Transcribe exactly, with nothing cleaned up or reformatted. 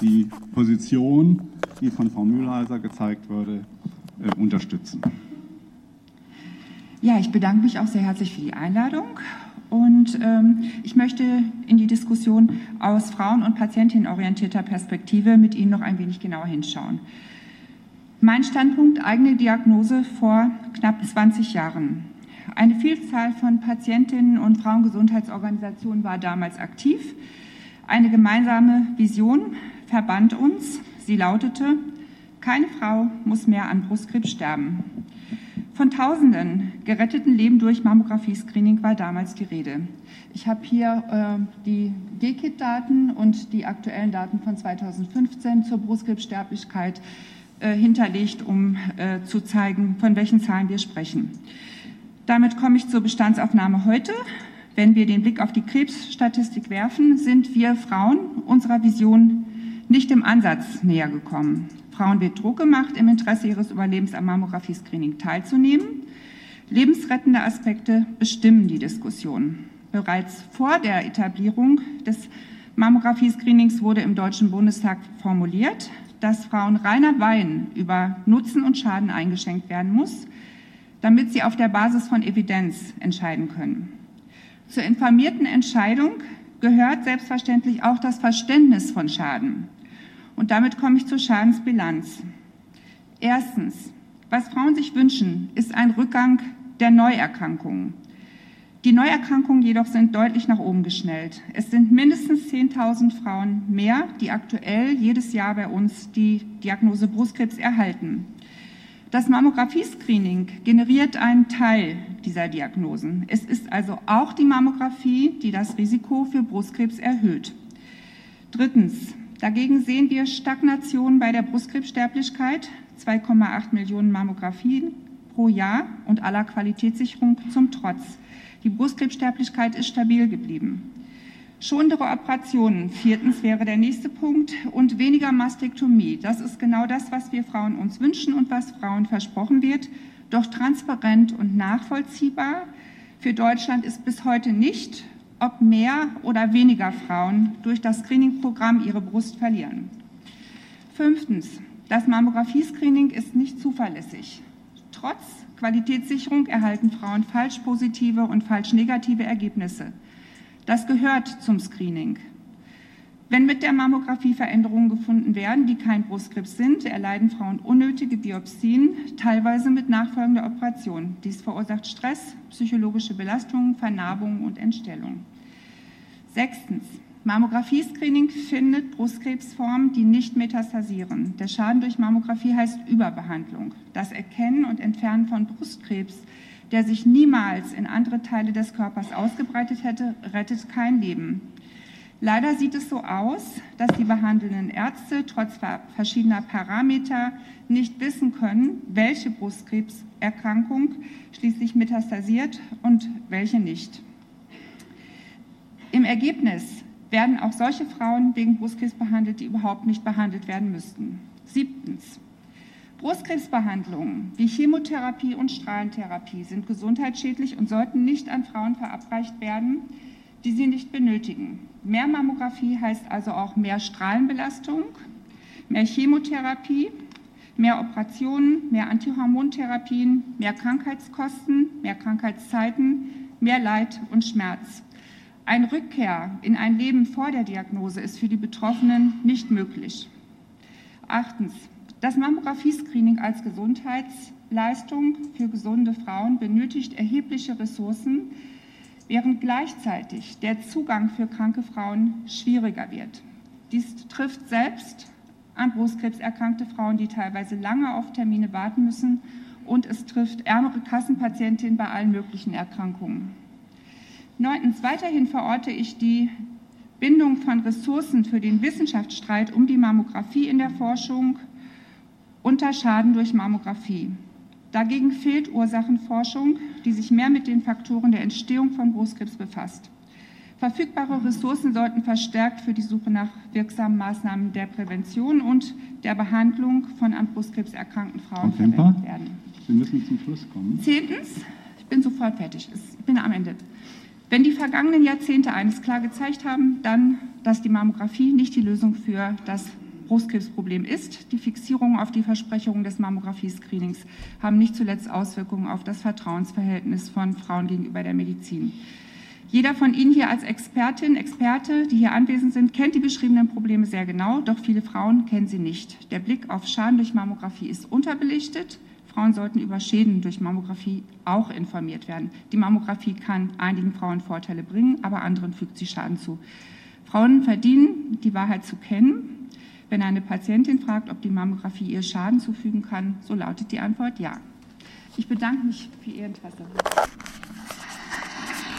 die Position, die von Frau Mühlhäuser gezeigt wurde, äh, unterstützen. Ja, ich bedanke mich auch sehr herzlich für die Einladung und ähm, ich möchte in die Diskussion aus frauen- und patientinnenorientierter Perspektive mit Ihnen noch ein wenig genauer hinschauen. Mein Standpunkt: eigene Diagnose vor knapp zwanzig Jahren. Eine Vielzahl von Patientinnen und Frauengesundheitsorganisationen war damals aktiv. Eine gemeinsame Vision verband uns. Sie lautete: Keine Frau muss mehr an Brustkrebs sterben. Von Tausenden geretteten Leben durch Mammographie-Screening war damals die Rede. Ich habe hier äh, die G K I T-Daten und die aktuellen Daten von zweitausendfünfzehn zur Brustkrebssterblichkeit äh, hinterlegt, um äh, zu zeigen, von welchen Zahlen wir sprechen. Damit komme ich zur Bestandsaufnahme heute. Wenn wir den Blick auf die Krebsstatistik werfen, sind wir Frauen unserer Vision nicht im Ansatz näher gekommen. Frauen wird Druck gemacht, im Interesse ihres Überlebens am Mammographie-Screening teilzunehmen. Lebensrettende Aspekte bestimmen die Diskussion. Bereits vor der Etablierung des Mammographie-Screenings wurde im Deutschen Bundestag formuliert, dass Frauen reiner Wein über Nutzen und Schaden eingeschenkt werden muss, damit sie auf der Basis von Evidenz entscheiden können. Zur informierten Entscheidung gehört selbstverständlich auch das Verständnis von Schaden. Und damit komme ich zur Schadensbilanz. Erstens: Was Frauen sich wünschen, ist ein Rückgang der Neuerkrankungen. Die Neuerkrankungen jedoch sind deutlich nach oben geschnellt. Es sind mindestens zehntausend Frauen mehr, die aktuell jedes Jahr bei uns die Diagnose Brustkrebs erhalten. Das Mammographie-Screening generiert einen Teil dieser Diagnosen. Es ist also auch die Mammographie, die das Risiko für Brustkrebs erhöht. Drittens: Dagegen sehen wir Stagnation bei der Brustkrebssterblichkeit, zwei Komma acht Millionen Mammographien pro Jahr und aller Qualitätssicherung zum Trotz. Die Brustkrebssterblichkeit ist stabil geblieben. Schonendere Operationen, viertens, wäre der nächste Punkt, und weniger Mastektomie. Das ist genau das, was wir Frauen uns wünschen und was Frauen versprochen wird, doch transparent und nachvollziehbar für Deutschland ist bis heute nicht, ob mehr oder weniger Frauen durch das Screening-Programm ihre Brust verlieren. Fünftens: Das Mammographie-Screening ist nicht zuverlässig. Trotz Qualitätssicherung erhalten Frauen falsch positive und falsch negative Ergebnisse. Das gehört zum Screening. Wenn mit der Mammographie Veränderungen gefunden werden, die kein Brustkrebs sind, erleiden Frauen unnötige Biopsien, teilweise mit nachfolgender Operation. Dies verursacht Stress, psychologische Belastungen, Vernarbungen und Entstellung. Sechstens: Mammographie-Screening findet Brustkrebsformen, die nicht metastasieren. Der Schaden durch Mammographie heißt Überbehandlung. Das Erkennen und Entfernen von Brustkrebs, der sich niemals in andere Teile des Körpers ausgebreitet hätte, rettet kein Leben. Leider sieht es so aus, dass die behandelnden Ärzte trotz verschiedener Parameter nicht wissen können, welche Brustkrebserkrankung schließlich metastasiert und welche nicht. Im Ergebnis werden auch solche Frauen wegen Brustkrebs behandelt, die überhaupt nicht behandelt werden müssten. Siebtens: Brustkrebsbehandlungen wie Chemotherapie und Strahlentherapie sind gesundheitsschädlich und sollten nicht an Frauen verabreicht werden, die sie nicht benötigen. Mehr Mammographie heißt also auch mehr Strahlenbelastung, mehr Chemotherapie, mehr Operationen, mehr Antihormontherapien, mehr Krankheitskosten, mehr Krankheitszeiten, mehr Leid und Schmerz. Eine Rückkehr in ein Leben vor der Diagnose ist für die Betroffenen nicht möglich. Achtens: Das Mammographie-Screening als Gesundheitsleistung für gesunde Frauen benötigt erhebliche Ressourcen, während gleichzeitig der Zugang für kranke Frauen schwieriger wird. Dies trifft selbst an Brustkrebserkrankte Frauen, die teilweise lange auf Termine warten müssen, und es trifft ärmere Kassenpatientinnen bei allen möglichen Erkrankungen. Neuntens: Weiterhin verorte ich die Bindung von Ressourcen für den Wissenschaftsstreit um die Mammographie in der Forschung unter Schaden durch Mammographie. Dagegen fehlt Ursachenforschung, die sich mehr mit den Faktoren der Entstehung von Brustkrebs befasst. Verfügbare Ressourcen sollten verstärkt für die Suche nach wirksamen Maßnahmen der Prävention und der Behandlung von an Brustkrebs erkrankten Frauen verwendet werden. Wir müssen zum Schluss kommen. Zehntens: Ich bin sofort fertig, ich bin am Ende. Wenn die vergangenen Jahrzehnte eines klar gezeigt haben, dann, dass die Mammographie nicht die Lösung für das Brustkrebsproblem ist. Die Fixierung auf die Versprechungen des Mammographie-Screenings haben nicht zuletzt Auswirkungen auf das Vertrauensverhältnis von Frauen gegenüber der Medizin. Jeder von Ihnen hier als Expertin, Experte, die hier anwesend sind, kennt die beschriebenen Probleme sehr genau, doch viele Frauen kennen sie nicht. Der Blick auf Schaden durch Mammographie ist unterbelichtet. Frauen sollten über Schäden durch Mammographie auch informiert werden. Die Mammographie kann einigen Frauen Vorteile bringen, aber anderen fügt sie Schaden zu. Frauen verdienen, die Wahrheit zu kennen. Wenn eine Patientin fragt, ob die Mammographie ihr Schaden zufügen kann, so lautet die Antwort ja. Ich bedanke mich für Ihr Interesse.